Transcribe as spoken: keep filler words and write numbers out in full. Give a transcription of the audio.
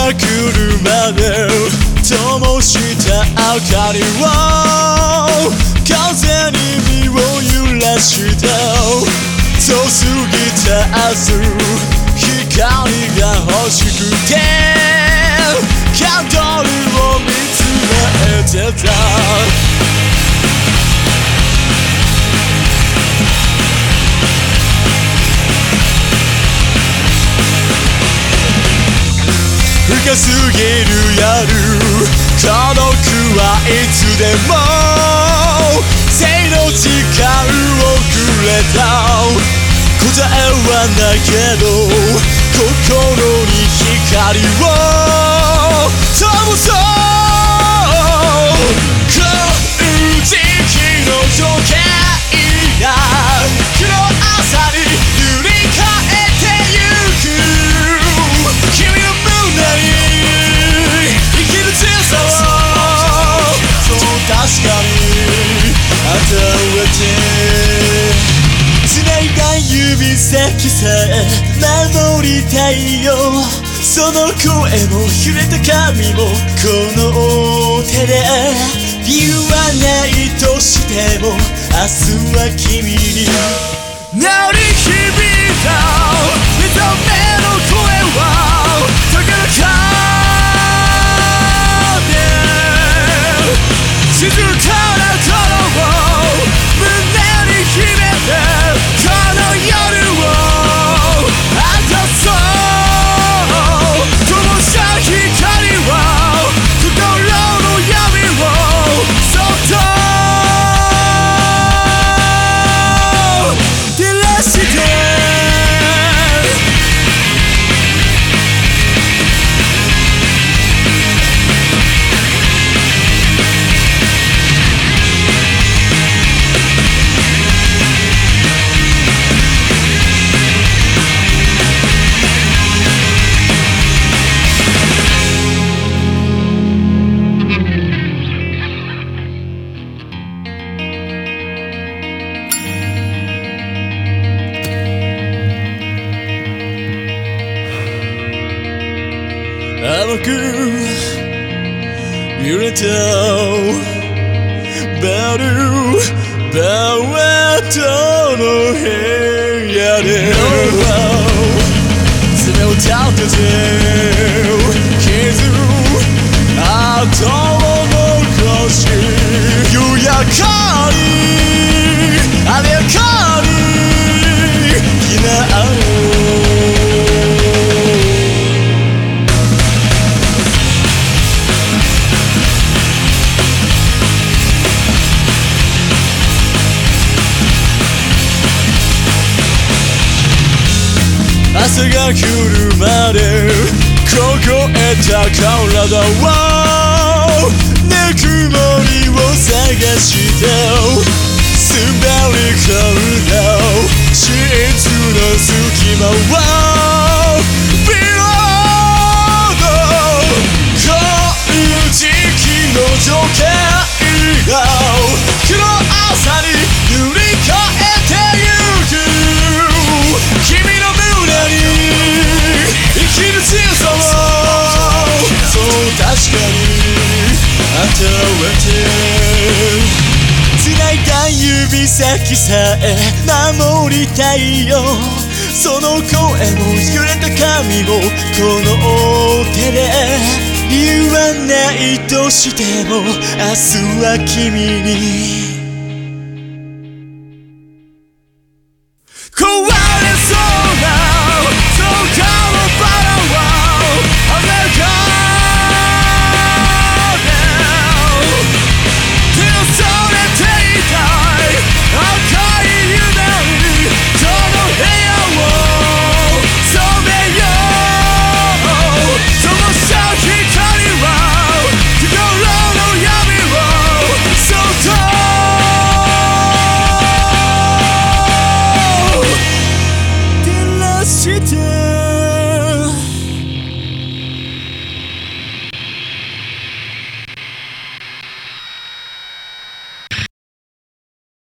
が来るまで灯した明かりを風に身を揺らした遠すぎた明日光が欲しくてキャンドルを見つめてた深すぎる夜孤独はいつでも生の時間をくれた答えはないけど心に光を灯そうこの時期の情景が黒朝に塗り替えてゆく君の胸に生きる強さをそう確かに与えて繋いだ指先さえ守りたいよその声も揺れた髪もこの手で理由はないとしても明日は君に鳴り響いた目覚めの声は高らかで静かな頃を胸に秘めてこの夜を明かそう灯した光は心の闇をそっと照らして甘く揺れたベルベッドの部屋で爪を立てて傷跡を残し夕やかにあれやかにきなを朝が来るまで凍えた体をぬくもりを探して滑り込んだシーツの隙間をビロードこの時期の情景が黒朝に塗り替えてゆく君の生きる強さをそう確かに与えて繋いだ指先さえ守りたいよその声も揺れた髪もこの手で言わないとしても明日は君に